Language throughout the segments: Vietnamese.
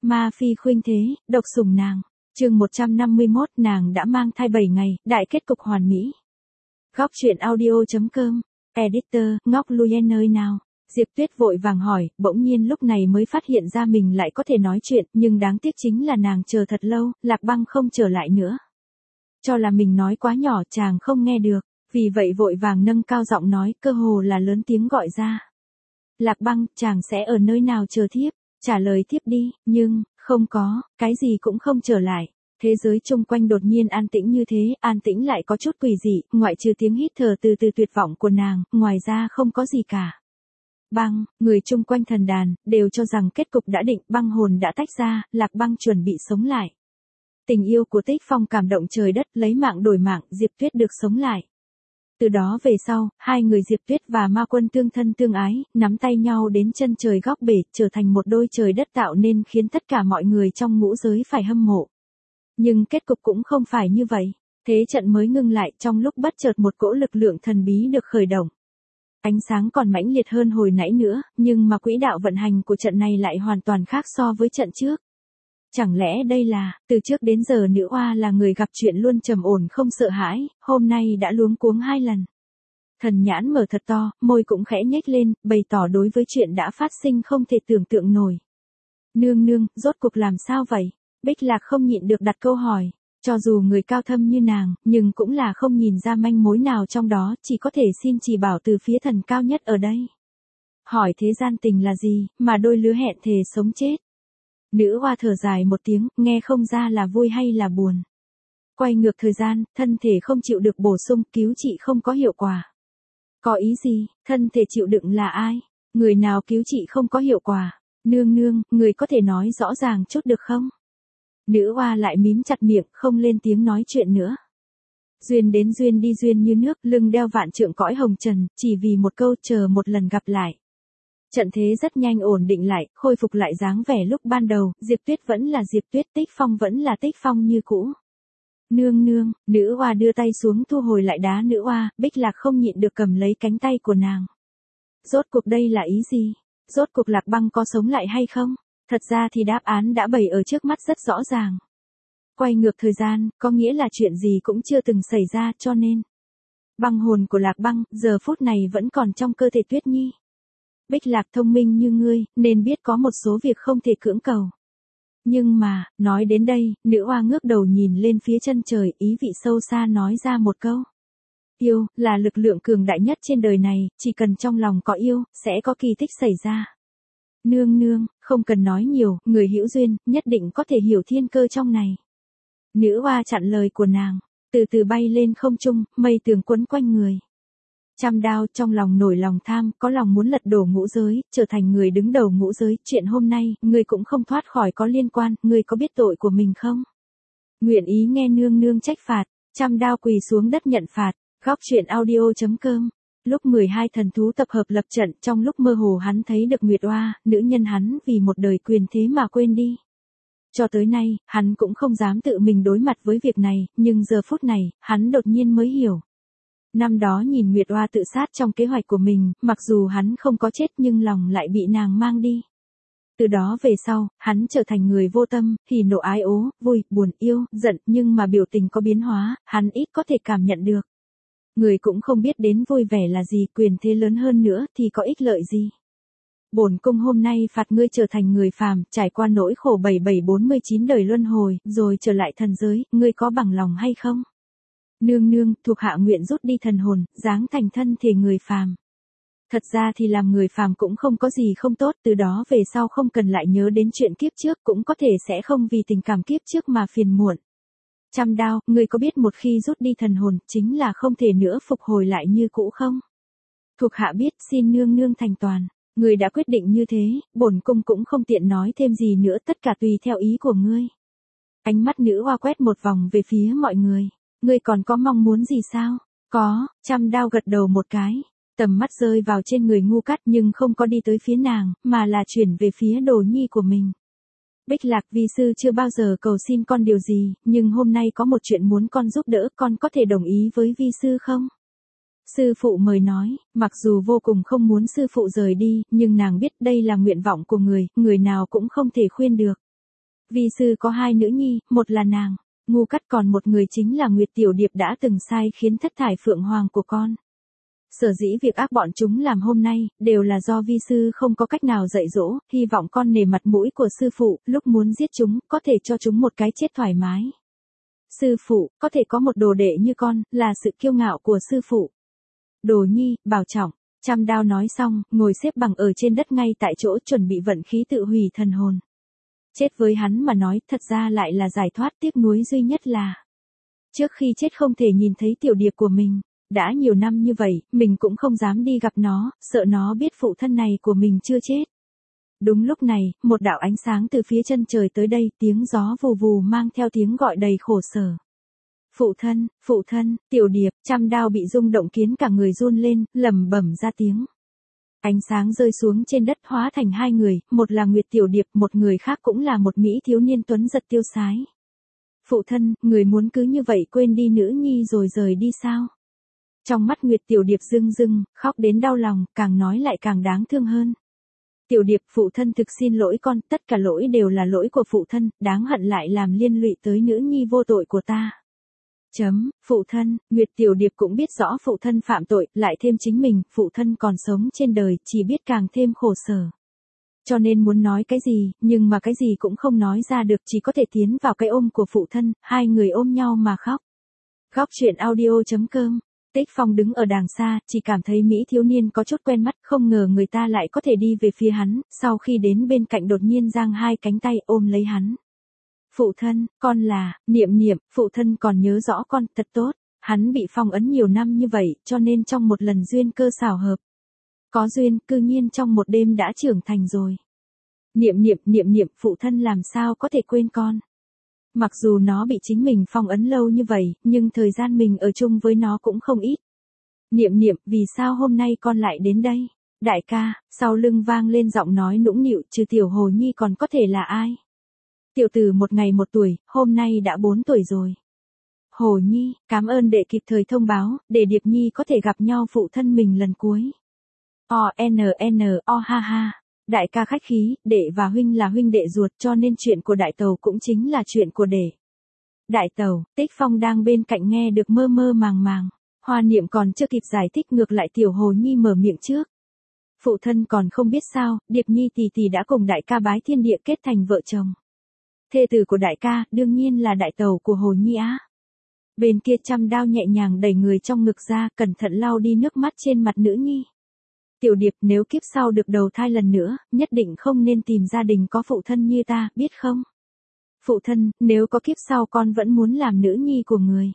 Ma phi khuynh thế, độc sủng nàng. Chương 151, nàng đã mang thai 7 ngày, đại kết cục hoàn mỹ. Góc truyện audio.com, editor, ngóc lui nơi nào. Diệp Tuyết vội vàng hỏi, bỗng nhiên lúc này mới phát hiện ra mình lại có thể nói chuyện, nhưng đáng tiếc chính là nàng chờ thật lâu, Lạc Băng không trở lại nữa. Cho là mình nói quá nhỏ chàng không nghe được, vì vậy vội vàng nâng cao giọng nói, cơ hồ là lớn tiếng gọi ra. Lạc Băng, chàng sẽ ở nơi nào chờ thiếp? Trả lời thiếp đi, nhưng, không có, cái gì cũng không trở lại. Thế giới chung quanh đột nhiên an tĩnh như thế, an tĩnh lại có chút quỷ dị, ngoại trừ tiếng hít thở từ từ tuyệt vọng của nàng, ngoài ra không có gì cả. Băng, người chung quanh thần đàn, đều cho rằng kết cục đã định, băng hồn đã tách ra, Lạc Băng chuẩn bị sống lại. Tình yêu của Tích Phong cảm động trời đất, lấy mạng đổi mạng, Diệp Tuyết được sống lại. Từ đó về sau, hai người Diệp Tuyết và Ma Quân tương thân tương ái, nắm tay nhau đến chân trời góc bể, trở thành một đôi trời đất tạo nên khiến tất cả mọi người trong ngũ giới phải hâm mộ. Nhưng kết cục cũng không phải như vậy. Thế trận mới ngưng lại trong lúc bất chợt một cỗ lực lượng thần bí được khởi động. Ánh sáng còn mãnh liệt hơn hồi nãy nữa, nhưng mà quỹ đạo vận hành của trận này lại hoàn toàn khác so với trận trước. Chẳng lẽ đây là, từ trước đến giờ nữ oa là người gặp chuyện luôn trầm ổn không sợ hãi, hôm nay đã luống cuống 2 lần. Thần nhãn mở thật to, môi cũng khẽ nhếch lên, bày tỏ đối với chuyện đã phát sinh không thể tưởng tượng nổi. Nương nương, rốt cuộc làm sao vậy? Bích Lạc không nhịn được đặt câu hỏi. Cho dù người cao thâm như nàng, nhưng cũng là không nhìn ra manh mối nào trong đó, chỉ có thể xin chỉ bảo từ phía thần cao nhất ở đây. Hỏi thế gian tình là gì, mà đôi lứa hẹn thề sống chết. Nữ oa thở dài một tiếng, nghe không ra là vui hay là buồn. Quay ngược thời gian, thân thể không chịu được bổ sung, cứu trị không có hiệu quả. Có ý gì, thân thể chịu đựng là ai? Người nào cứu trị không có hiệu quả? Nương nương, người có thể nói rõ ràng chút được không? Nữ oa lại mím chặt miệng, không lên tiếng nói chuyện nữa. Duyên đến duyên đi duyên như nước, lưng đeo vạn trượng cõi hồng trần, chỉ vì một câu chờ một lần gặp lại. Trận thế rất nhanh ổn định lại, khôi phục lại dáng vẻ lúc ban đầu, Diệp Tuyết vẫn là Diệp Tuyết, Tích Phong vẫn là Tích Phong như cũ. Nương nương, nữ oa đưa tay xuống thu hồi lại đá nữ oa, Bích Lạc không nhịn được cầm lấy cánh tay của nàng. Rốt cuộc đây là ý gì? Rốt cuộc Lạc Băng có sống lại hay không? Thật ra thì đáp án đã bày ở trước mắt rất rõ ràng. Quay ngược thời gian, có nghĩa là chuyện gì cũng chưa từng xảy ra cho nên. Băng hồn của Lạc Băng, giờ phút này vẫn còn trong cơ thể Tuyết Nhi. Bích Lạc thông minh như ngươi, nên biết có một số việc không thể cưỡng cầu. Nhưng mà, nói đến đây, nữ oa ngước đầu nhìn lên phía chân trời, ý vị sâu xa nói ra một câu. Yêu, là lực lượng cường đại nhất trên đời này, chỉ cần trong lòng có yêu, sẽ có kỳ tích xảy ra. Nương nương, không cần nói nhiều, người hữu duyên, nhất định có thể hiểu thiên cơ trong này. Nữ oa chặn lời của nàng, từ từ bay lên không trung, mây tường quấn quanh người. Trăm đao trong lòng nổi lòng tham, có lòng muốn lật đổ ngũ giới, trở thành người đứng đầu ngũ giới, chuyện hôm nay, ngươi cũng không thoát khỏi có liên quan, ngươi có biết tội của mình không? Nguyện ý nghe nương nương trách phạt, trăm đao quỳ xuống đất nhận phạt, góc truyện audio.com. Lúc 12 thần thú tập hợp lập trận, trong lúc mơ hồ hắn thấy được Nguyệt Oa, nữ nhân hắn vì một đời quyền thế mà quên đi. Cho tới nay, hắn cũng không dám tự mình đối mặt với việc này, nhưng giờ phút này, hắn đột nhiên mới hiểu. Năm đó nhìn Nguyệt Oa tự sát trong kế hoạch của mình, mặc dù hắn không có chết nhưng lòng lại bị nàng mang đi. Từ đó về sau, hắn trở thành người vô tâm, hỉ nộ ái ố, vui, buồn, yêu, giận, nhưng mà biểu tình có biến hóa, hắn ít có thể cảm nhận được. Người cũng không biết đến vui vẻ là gì, quyền thế lớn hơn nữa thì có ích lợi gì. Bổn cung hôm nay phạt ngươi trở thành người phàm, trải qua nỗi khổ 7749 đời luân hồi, rồi trở lại thần giới, ngươi có bằng lòng hay không? Nương nương, thuộc hạ nguyện rút đi thần hồn, giáng thành thân thể người phàm. Thật ra thì làm người phàm cũng không có gì không tốt, từ đó về sau không cần lại nhớ đến chuyện kiếp trước, cũng có thể sẽ không vì tình cảm kiếp trước mà phiền muộn. Trăm đao, ngươi có biết một khi rút đi thần hồn, chính là không thể nữa phục hồi lại như cũ không? Thuộc hạ biết, xin nương nương thành toàn. Ngươi đã quyết định như thế, bổn cung cũng không tiện nói thêm gì nữa, tất cả tùy theo ý của ngươi. Ánh mắt nữ oa quét một vòng về phía mọi người. Ngươi còn có mong muốn gì sao? Có, trăm đao gật đầu một cái. Tầm mắt rơi vào trên người Ngu Cát nhưng không có đi tới phía nàng, mà là chuyển về phía đồ nhi của mình. Bích Lạc, vi sư chưa bao giờ cầu xin con điều gì, nhưng hôm nay có một chuyện muốn con giúp đỡ, con có thể đồng ý với vi sư không? Sư phụ mời nói, mặc dù vô cùng không muốn sư phụ rời đi, nhưng nàng biết đây là nguyện vọng của người nào cũng không thể khuyên được. Vi sư có hai nữ nhi, một là nàng, Ngu Cắt, còn một người chính là Nguyệt Tiểu Điệp đã từng sai khiến thất thải phượng hoàng của con. Sở dĩ việc ác bọn chúng làm hôm nay, đều là do vi sư không có cách nào dạy dỗ, hy vọng con nể mặt mũi của sư phụ, lúc muốn giết chúng, có thể cho chúng một cái chết thoải mái. Sư phụ, có thể có một đồ đệ như con, là sự kiêu ngạo của sư phụ. Đồ nhi, bảo trọng. Trăm Đao nói xong, ngồi xếp bằng ở trên đất ngay tại chỗ chuẩn bị vận khí tự hủy thần hồn. Chết với hắn mà nói, thật ra lại là giải thoát, tiếc nuối duy nhất là trước khi chết không thể nhìn thấy tiểu điệp của mình. Đã nhiều năm như vậy, mình cũng không dám đi gặp nó, sợ nó biết phụ thân này của mình chưa chết. Đúng lúc này, một đạo ánh sáng từ phía chân trời tới đây, tiếng gió vù vù mang theo tiếng gọi đầy khổ sở. Phụ thân, Tiểu Điệp. Trăm Đao bị rung động khiến cả người run lên, lẩm bẩm ra tiếng. Ánh sáng rơi xuống trên đất hóa thành hai người, một là Nguyệt Tiểu Điệp, một người khác cũng là một mỹ thiếu niên tuấn giật tiêu sái. Phụ thân, người muốn cứ như vậy quên đi nữ nhi rồi rời đi sao? Trong mắt Nguyệt Tiểu Điệp rưng rưng, khóc đến đau lòng, càng nói lại càng đáng thương hơn. Tiểu Điệp, phụ thân thực xin lỗi con, tất cả lỗi đều là lỗi của phụ thân, đáng hận lại làm liên lụy tới nữ nhi vô tội của ta. Phụ thân, Nguyệt Tiểu Điệp cũng biết rõ phụ thân phạm tội, lại thêm chính mình, phụ thân còn sống trên đời, chỉ biết càng thêm khổ sở. Cho nên muốn nói cái gì, nhưng mà cái gì cũng không nói ra được, chỉ có thể tiến vào cái ôm của phụ thân, hai người ôm nhau mà khóc. Góc truyện audio.com. Tích Phong đứng ở đàng xa, chỉ cảm thấy mỹ thiếu niên có chút quen mắt, không ngờ người ta lại có thể đi về phía hắn, sau khi đến bên cạnh đột nhiên giang hai cánh tay ôm lấy hắn. Phụ thân, con là, Niệm Niệm, phụ thân còn nhớ rõ con, thật tốt. Hắn bị phong ấn nhiều năm như vậy, cho nên trong một lần duyên cơ xảo hợp. Có duyên, cư nhiên trong một đêm đã trưởng thành rồi. Niệm Niệm, phụ thân làm sao có thể quên con. Mặc dù nó bị chính mình phong ấn lâu như vậy, nhưng thời gian mình ở chung với nó cũng không ít. Niệm Niệm, vì sao hôm nay con lại đến đây? Đại ca, sau lưng vang lên giọng nói nũng nịu, trừ Tiểu Hồ Nhi còn có thể là ai? Tiểu tử một ngày 1 tuổi, hôm nay đã 4 tuổi rồi. Hồ Nhi, cảm ơn đệ kịp thời thông báo, để Điệp Nhi có thể gặp nhau phụ thân mình lần cuối. Ha ha. Đại ca khách khí, đệ và huynh là huynh đệ ruột, cho nên chuyện của đại tàu cũng chính là chuyện của đệ. Đại tàu, Tích Phong đang bên cạnh nghe được mơ mơ màng màng. Hoa Niệm còn chưa kịp giải thích, ngược lại Tiểu Hồ Nhi mở miệng trước. Phụ thân còn không biết sao, Điệp Nhi tỷ tỷ đã cùng đại ca bái thiên địa kết thành vợ chồng. Thê tử của đại ca, đương nhiên là đại tàu của Hồ Nhi á. Bên kia Trăm Đao nhẹ nhàng đẩy người trong ngực ra, cẩn thận lau đi nước mắt trên mặt nữ nhi. Tiểu Điệp, nếu kiếp sau được đầu thai lần nữa, nhất định không nên tìm gia đình có phụ thân như ta, biết không? Phụ thân, nếu có kiếp sau con vẫn muốn làm nữ nhi của người.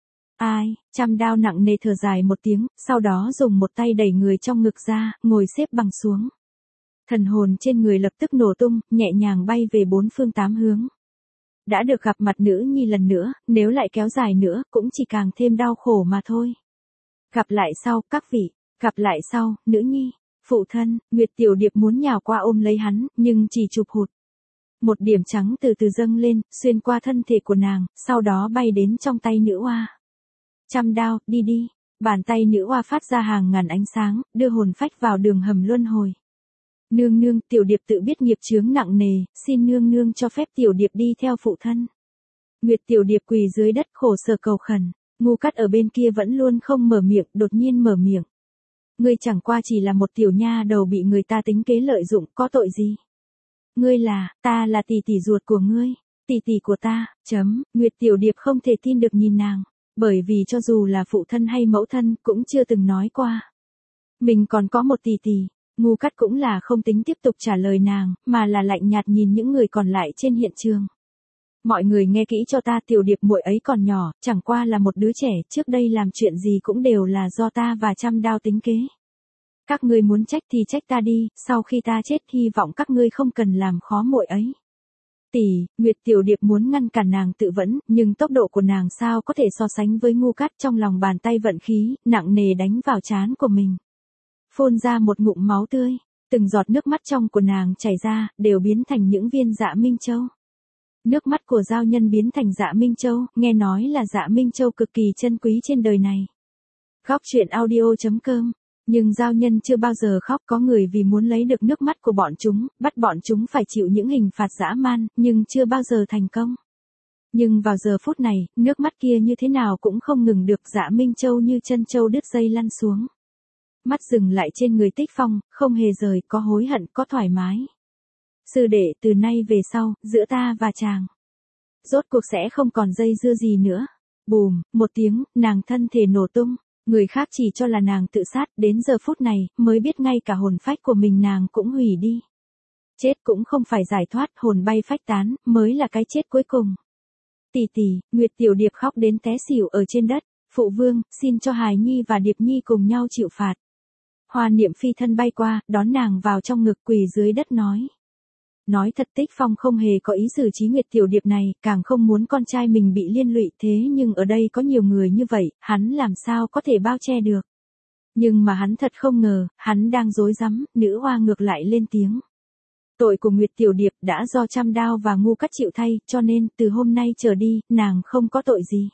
Ai? Trăm Đao nặng nề thở dài một tiếng, sau đó dùng một tay đẩy người trong ngực ra, ngồi xếp bằng xuống. Thần hồn trên người lập tức nổ tung, nhẹ nhàng bay về 4 phương 8 hướng. Đã được gặp mặt nữ nhi lần nữa, nếu lại kéo dài nữa, cũng chỉ càng thêm đau khổ mà thôi. Gặp lại sau, các vị. Gặp lại sau, nữ nhi. Phụ thân, Nguyệt Tiểu Điệp muốn nhào qua ôm lấy hắn, nhưng chỉ chụp hụt. Một điểm trắng từ từ dâng lên, xuyên qua thân thể của nàng, sau đó bay đến trong tay nữ oa. Trăm Đao, đi đi. Bàn tay nữ oa phát ra hàng ngàn ánh sáng, đưa hồn phách vào đường hầm luân hồi. Nương nương, Tiểu Điệp tự biết nghiệp chướng nặng nề, xin nương nương cho phép Tiểu Điệp đi theo phụ thân. Nguyệt Tiểu Điệp quỳ dưới đất khổ sở cầu khẩn. Ngu Cắt ở bên kia vẫn luôn không mở miệng, đột nhiên mở miệng. Ngươi chẳng qua chỉ là một tiểu nha đầu bị người ta tính kế lợi dụng, có tội gì? Ngươi là, ta là tỷ tỷ ruột của ngươi, tỷ tỷ của ta. Nguyệt Tiểu Điệp không thể tin được nhìn nàng, bởi vì cho dù là phụ thân hay mẫu thân cũng chưa từng nói qua. Mình còn có một tỷ tỷ. Ngu Cắt cũng là không tính tiếp tục trả lời nàng, mà là lạnh nhạt nhìn những người còn lại trên hiện trường. Mọi người nghe kỹ cho ta, Tiểu Điệp muội ấy còn nhỏ, chẳng qua là một đứa trẻ, trước đây làm chuyện gì cũng đều là do ta và Trăm Đao tính kế. Các ngươi muốn trách thì trách ta đi, sau khi ta chết hy vọng các ngươi không cần làm khó muội ấy. Tỷ, Nguyệt Tiểu Điệp muốn ngăn cản nàng tự vẫn, nhưng tốc độ của nàng sao có thể so sánh với Ngu Cắt, trong lòng bàn tay vận khí, nặng nề đánh vào trán của mình. Phun ra một ngụm máu tươi, từng giọt nước mắt trong của nàng chảy ra, đều biến thành những viên Dạ Minh Châu. Nước mắt của giao nhân biến thành Dạ Minh Châu, nghe nói là Dạ Minh Châu cực kỳ chân quý trên đời này. Góc truyện audio.com Nhưng giao nhân chưa bao giờ khóc, có người vì muốn lấy được nước mắt của bọn chúng, bắt bọn chúng phải chịu những hình phạt dã man, nhưng chưa bao giờ thành công. Nhưng vào giờ phút này, nước mắt kia như thế nào cũng không ngừng được, Dạ Minh Châu như chân trâu đứt dây lăn xuống. Mắt dừng lại trên người Tích Phong, không hề rời, có hối hận, có thoải mái. Sư đệ, từ nay về sau, giữa ta và chàng, rốt cuộc sẽ không còn dây dưa gì nữa. Bùm, một tiếng, nàng thân thể nổ tung. Người khác chỉ cho là nàng tự sát, đến giờ phút này, mới biết ngay cả hồn phách của mình nàng cũng hủy đi. Chết cũng không phải giải thoát, hồn bay phách tán, mới là cái chết cuối cùng. Tỷ tỷ, Nguyệt Tiểu Điệp khóc đến té xỉu ở trên đất. Phụ vương, xin cho Hài Nhi và Điệp Nhi cùng nhau chịu phạt. Hoa Niệm phi thân bay qua, đón nàng vào trong ngực, quỳ dưới đất nói. Nói thật, Tích Phong không hề có ý xử trí Nguyệt Tiểu Điệp này, càng không muốn con trai mình bị liên lụy, thế nhưng ở đây có nhiều người như vậy, hắn làm sao có thể bao che được. Nhưng mà hắn thật không ngờ, hắn đang rối rắm, nữ hoa ngược lại lên tiếng. Tội của Nguyệt Tiểu Điệp đã do trăm đao và ngu cắt chịu thay, cho nên, từ hôm nay trở đi, nàng không có tội gì.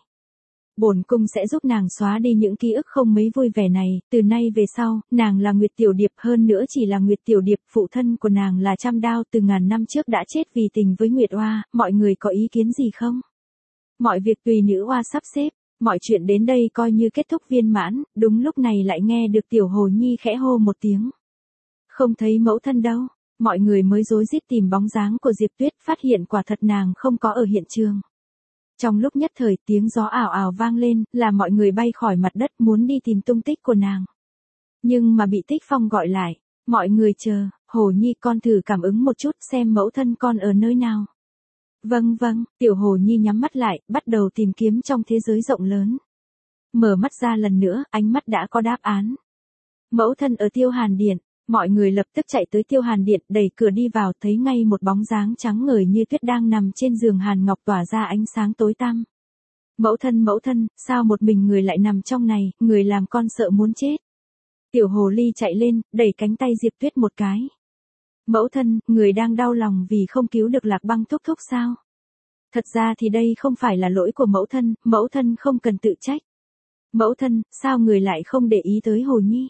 Bổn cung sẽ giúp nàng xóa đi những ký ức không mấy vui vẻ này, từ nay về sau, nàng là Nguyệt Tiểu Điệp, hơn nữa chỉ là Nguyệt Tiểu Điệp, phụ thân của nàng là Trăm Đao, từ ngàn năm trước đã chết vì tình với Nguyệt Oa, mọi người có ý kiến gì không? Mọi việc tùy nữ oa sắp xếp, mọi chuyện đến đây coi như kết thúc viên mãn, đúng lúc này lại nghe được Tiểu Hồ Nhi khẽ hô một tiếng. Không thấy mẫu thân đâu, mọi người mới rối rít tìm bóng dáng của Diệp Tuyết, phát hiện quả thật nàng không có ở hiện trường. Trong lúc nhất thời, tiếng gió ảo ảo vang lên, là mọi người bay khỏi mặt đất muốn đi tìm tung tích của nàng. Nhưng mà bị Tích Phong gọi lại. Mọi người chờ, Hồ Nhi con thử cảm ứng một chút xem mẫu thân con ở nơi nào. Vâng vâng, Tiểu Hồ Nhi nhắm mắt lại, bắt đầu tìm kiếm trong thế giới rộng lớn. Mở mắt ra lần nữa, ánh mắt đã có đáp án. Mẫu thân ở Tiêu Hàn Điện. Mọi người lập tức chạy tới Tiêu Hàn Điện, đẩy cửa đi vào, thấy ngay một bóng dáng trắng ngời như tuyết đang nằm trên giường hàn ngọc tỏa ra ánh sáng tối tăm. Mẫu thân, sao một mình người lại nằm trong này, người làm con sợ muốn chết. Tiểu Hồ Ly chạy lên, đẩy cánh tay Diệp Tuyết một cái. Mẫu thân, người đang đau lòng vì không cứu được Lạc Băng thúc thúc sao? Thật ra thì đây không phải là lỗi của mẫu thân không cần tự trách. Mẫu thân, sao người lại không để ý tới Hồ Nhi?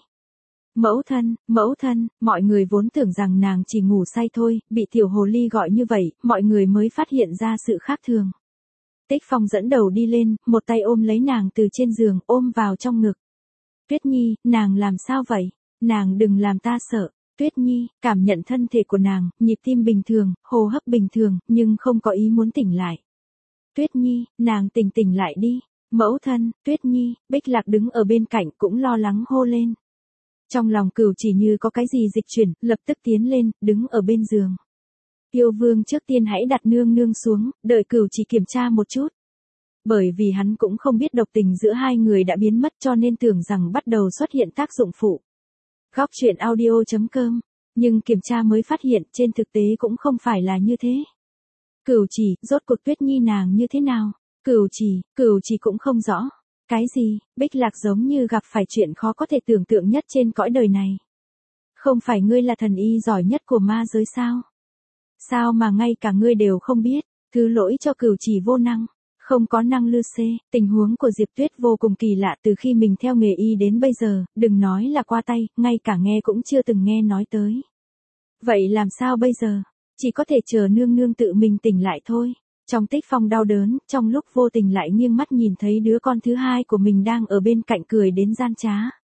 Mẫu thân, mọi người vốn tưởng rằng nàng chỉ ngủ say thôi, bị Tiểu Hồ Ly gọi như vậy, mọi người mới phát hiện ra sự khác thường. Tích Phong dẫn đầu đi lên, một tay ôm lấy nàng từ trên giường, ôm vào trong ngực. Tuyết Nhi, nàng làm sao vậy? Nàng đừng làm ta sợ. Tuyết Nhi, cảm nhận thân thể của nàng, nhịp tim bình thường, hô hấp bình thường, nhưng không có ý muốn tỉnh lại. Tuyết Nhi, nàng tỉnh lại đi. Mẫu thân, Tuyết Nhi, Bích Lạc đứng ở bên cạnh cũng lo lắng hô lên. Trong lòng Cửu Chỉ như có cái gì dịch chuyển, lập tức tiến lên, đứng ở bên giường. Yêu Vương trước tiên hãy đặt nương nương xuống, đợi Cửu Chỉ kiểm tra một chút. Bởi vì hắn cũng không biết độc tình giữa hai người đã biến mất, cho nên tưởng rằng bắt đầu xuất hiện tác dụng phụ. Góc truyện audio.com, nhưng kiểm tra mới phát hiện trên thực tế cũng không phải là như thế. Cửu Chỉ, rốt cuộc Tuyết Nhi nàng như thế nào? Cửu Chỉ cũng không rõ. Cái gì? Bích Lạc giống như gặp phải chuyện khó có thể tưởng tượng nhất trên cõi đời này. Không phải ngươi là thần y giỏi nhất của ma giới sao? Sao mà ngay cả ngươi đều không biết? Thứ lỗi cho Cửu Chỉ vô năng. Không có năng lư xê, tình huống của Diệp Tuyết vô cùng kỳ lạ, từ khi mình theo nghề y đến bây giờ, đừng nói là qua tay, ngay cả nghe cũng chưa từng nghe nói tới. Vậy làm sao bây giờ? Chỉ có thể chờ nương nương tự mình tỉnh lại thôi. Trong Tích Phong đau đớn, trong lúc vô tình lại nghiêng mắt nhìn thấy đứa con thứ hai của mình đang ở bên cạnh cười đến gian trá.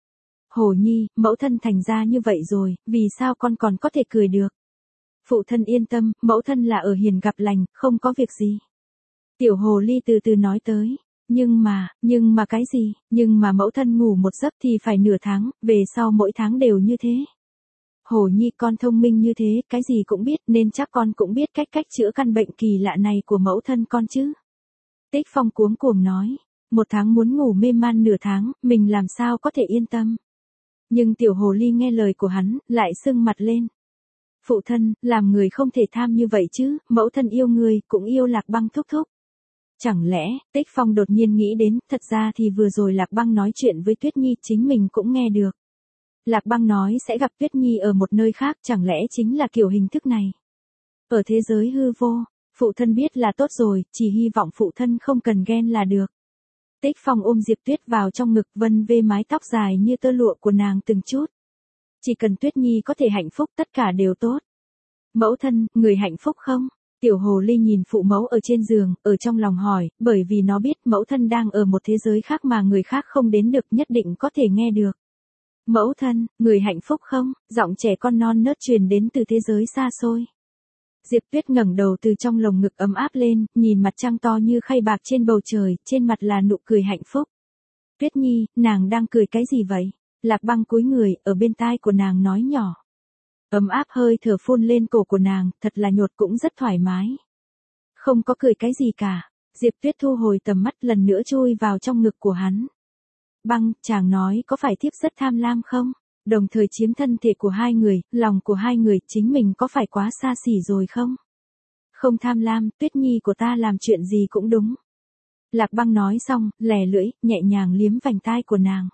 Hồ Nhi, mẫu thân thành ra như vậy rồi, vì sao con còn có thể cười được? Phụ thân yên tâm, mẫu thân là ở hiền gặp lành, không có việc gì. Tiểu Hồ Ly từ từ nói tới. Nhưng mà cái gì? Nhưng mà mẫu thân ngủ một giấc thì phải nửa tháng, về sau mỗi tháng đều như thế. Hồ Nhi con thông minh như thế, cái gì cũng biết, nên chắc con cũng biết cách chữa căn bệnh kỳ lạ này của mẫu thân con chứ. Tích Phong cuống cuồng nói, một tháng muốn ngủ mê man nửa tháng, mình làm sao có thể yên tâm. Nhưng Tiểu Hồ Ly nghe lời của hắn, lại sưng mặt lên. Phụ thân, làm người không thể tham như vậy chứ, mẫu thân yêu người, cũng yêu Lạc Băng thúc thúc. Chẳng lẽ, Tích Phong đột nhiên nghĩ đến, thật ra thì vừa rồi Lạc Băng nói chuyện với Tuyết Nhi chính mình cũng nghe được. Lạc Băng nói sẽ gặp Tuyết Nhi ở một nơi khác, chẳng lẽ chính là kiểu hình thức này. Ở thế giới hư vô, phụ thân biết là tốt rồi, chỉ hy vọng phụ thân không cần ghen là được. Tích Phong ôm Diệp Tuyết vào trong ngực vân vê mái tóc dài như tơ lụa của nàng từng chút. Chỉ cần Tuyết Nhi có thể hạnh phúc tất cả đều tốt. Mẫu thân, người hạnh phúc không? Tiểu hồ ly nhìn phụ mẫu ở trên giường, ở trong lòng hỏi, bởi vì nó biết mẫu thân đang ở một thế giới khác mà người khác không đến được, nhất định có thể nghe được. Mẫu thân, người hạnh phúc không? Giọng trẻ con non nớt truyền đến từ thế giới xa xôi. Diệp Tuyết ngẩng đầu từ trong lồng ngực ấm áp lên, nhìn mặt trăng to như khay bạc trên bầu trời, trên mặt là nụ cười hạnh phúc. Tuyết Nhi, nàng đang cười cái gì vậy? Lạc Băng cúi người, ở bên tai của nàng nói nhỏ. Ấm áp hơi thở phun lên cổ của nàng, thật là nhột cũng rất thoải mái. Không có cười cái gì cả. Diệp Tuyết thu hồi tầm mắt lần nữa chui vào trong ngực của hắn. Băng, chàng nói có phải thiếp rất tham lam không? Đồng thời chiếm thân thể của hai người, lòng của hai người, chính mình có phải quá xa xỉ rồi không? Không tham lam, Tuyết Nhi của ta làm chuyện gì cũng đúng. Lạc Băng nói xong, lè lưỡi, nhẹ nhàng liếm vành tai của nàng.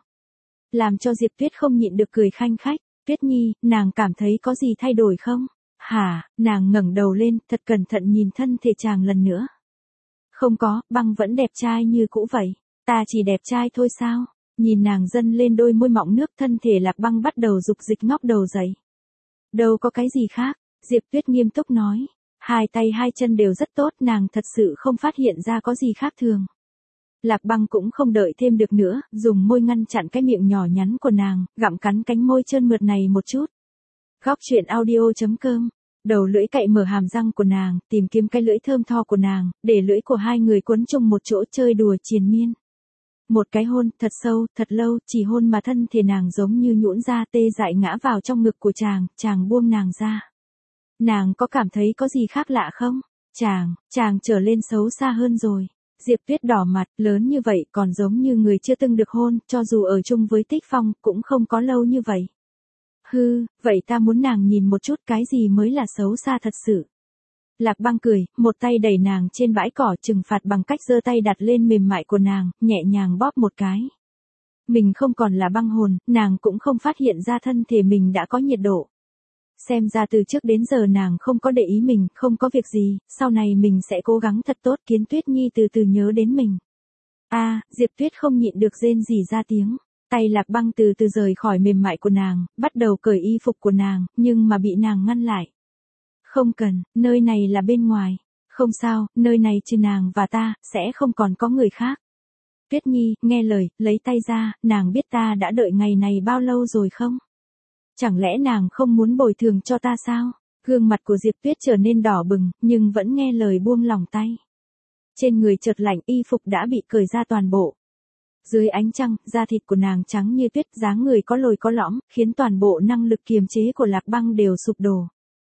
Làm cho Diệp Tuyết không nhịn được cười khanh khách. Tuyết Nhi, nàng cảm thấy có gì thay đổi không? Hả, nàng ngẩng đầu lên, thật cẩn thận nhìn thân thể chàng lần nữa. Không có, Băng vẫn đẹp trai như cũ vậy. Ta chỉ đẹp trai thôi sao? Nhìn nàng dâng lên đôi môi mọng nước, thân thể Lạc Băng bắt đầu dục dịch ngóc đầu dậy. Đâu có cái gì khác, Diệp Tuyết nghiêm túc nói. Hai tay hai chân đều rất tốt, nàng thật sự không phát hiện ra có gì khác thường. Lạc Băng cũng không đợi thêm được nữa, dùng môi ngăn chặn cái miệng nhỏ nhắn của nàng, gặm cắn cánh môi trơn mượt này một chút. Góc truyện audio.com. Đầu lưỡi cạy mở hàm răng của nàng, tìm kiếm cái lưỡi thơm tho của nàng, để lưỡi của hai người quấn chung một chỗ chơi đùa triền miên. Một cái hôn, thật sâu, thật lâu, chỉ hôn mà thân thể nàng giống như nhũn ra tê dại ngã vào trong ngực của chàng buông nàng ra. Nàng có cảm thấy có gì khác lạ không? Chàng trở lên xấu xa hơn rồi. Diệp Tuyết đỏ mặt, lớn như vậy còn giống như người chưa từng được hôn, cho dù ở chung với Tích Phong, cũng không có lâu như vậy. Hư, vậy ta muốn nàng nhìn một chút cái gì mới là xấu xa thật sự. Lạc Băng cười, một tay đẩy nàng trên bãi cỏ, trừng phạt bằng cách giơ tay đặt lên mềm mại của nàng, nhẹ nhàng bóp một cái. Mình không còn là băng hồn, nàng cũng không phát hiện ra thân thể mình đã có nhiệt độ. Xem ra từ trước đến giờ nàng không có để ý mình, không có việc gì, sau này mình sẽ cố gắng thật tốt khiến Tuyết Nhi từ từ nhớ đến mình. Diệp Tuyết không nhịn được rên rỉ ra tiếng. Tay Lạc Băng từ từ rời khỏi mềm mại của nàng, bắt đầu cởi y phục của nàng, nhưng mà bị nàng ngăn lại. Không cần, nơi này là bên ngoài. Không sao, nơi này trừ nàng và ta, sẽ không còn có người khác. Tuyết Nhi, nghe lời, lấy tay ra, nàng biết ta đã đợi ngày này bao lâu rồi không? Chẳng lẽ nàng không muốn bồi thường cho ta sao? Gương mặt của Diệp Tuyết trở nên đỏ bừng, nhưng vẫn nghe lời buông lỏng tay. Trên người chợt lạnh, y phục đã bị cởi ra toàn bộ. Dưới ánh trăng, da thịt của nàng trắng như tuyết, dáng người có lồi có lõm, khiến toàn bộ năng lực kiềm chế của Lạc Băng đều sụp đổ.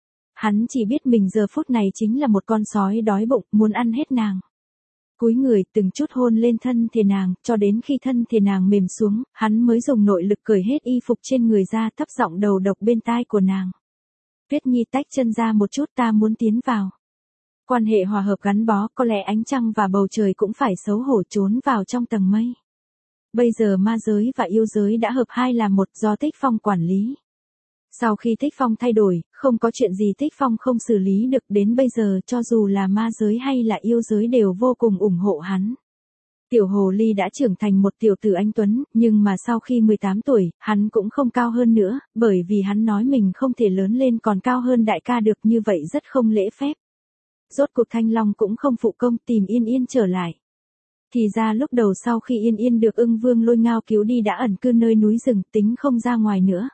Hắn chỉ biết mình giờ phút này chính là một con sói đói bụng, muốn ăn hết nàng. Cúi người, từng chút hôn lên thân thể nàng, cho đến khi thân thể nàng mềm xuống, hắn mới dùng nội lực cởi hết y phục trên người ra, thấp giọng đầu độc bên tai của nàng. Tuyết Nhi tách chân ra một chút, ta muốn tiến vào. Quan hệ hòa hợp gắn bó, có lẽ ánh trăng và bầu trời cũng phải xấu hổ trốn vào trong tầng mây. Bây giờ ma giới và yêu giới đã hợp hai làm một, do Tích Phong quản lý. Sau khi Tích Phong thay đổi, không có chuyện gì Tích Phong không xử lý được, đến bây giờ cho dù là ma giới hay là yêu giới đều vô cùng ủng hộ hắn. Tiểu hồ ly đã trưởng thành một tiểu tử anh tuấn, nhưng mà sau khi 18 tuổi, hắn cũng không cao hơn nữa, bởi vì hắn nói mình không thể lớn lên còn cao hơn đại ca được, như vậy rất không lễ phép. Rốt cuộc Thanh Long cũng không phụ công tìm Yên Yên trở lại. Thì ra lúc đầu sau khi Yên Yên được Ưng Vương Lôi Ngao cứu đi đã ẩn cư nơi núi rừng, tính không ra ngoài nữa.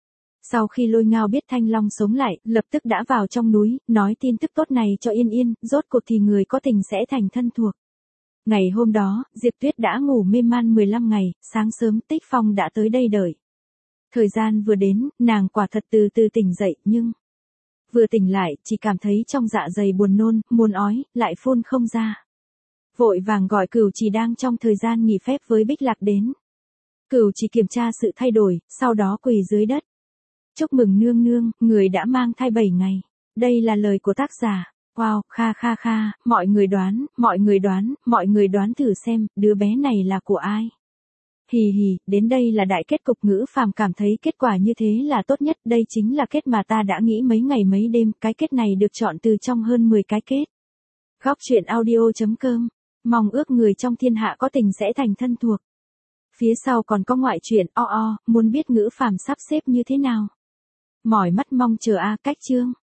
Sau khi Lôi Ngao biết Thanh Long sống lại, lập tức đã vào trong núi, nói tin tức tốt này cho Yên Yên, rốt cuộc thì người có tình sẽ thành thân thuộc. Ngày hôm đó, Diệp Tuyết đã ngủ mê man 15 ngày, sáng sớm Tích Phong đã tới đây đợi. Thời gian vừa đến, nàng quả thật từ từ tỉnh dậy, nhưng vừa tỉnh lại, chỉ cảm thấy trong dạ dày buồn nôn, muốn ói, lại phun không ra. Vội vàng gọi Cửu Trì đang trong thời gian nghỉ phép với Bích Lạc đến. Cửu Trì kiểm tra sự thay đổi, sau đó quỳ dưới đất. Chúc mừng nương nương, người đã mang thai 7 ngày. Đây là lời của tác giả. Wow, kha, mọi người đoán thử xem, đứa bé này là của ai? Hì hì, đến đây là đại kết cục. Ngữ Phàm cảm thấy kết quả như thế là tốt nhất, đây chính là kết mà ta đã nghĩ mấy ngày mấy đêm, cái kết này được chọn từ trong hơn 10 cái kết. Góc truyện audio.com Mong ước người trong thiên hạ có tình sẽ thành thân thuộc. Phía sau còn có ngoại truyện, muốn biết ngữ phàm sắp xếp như thế nào. Mỏi mắt mong chờ cách chương.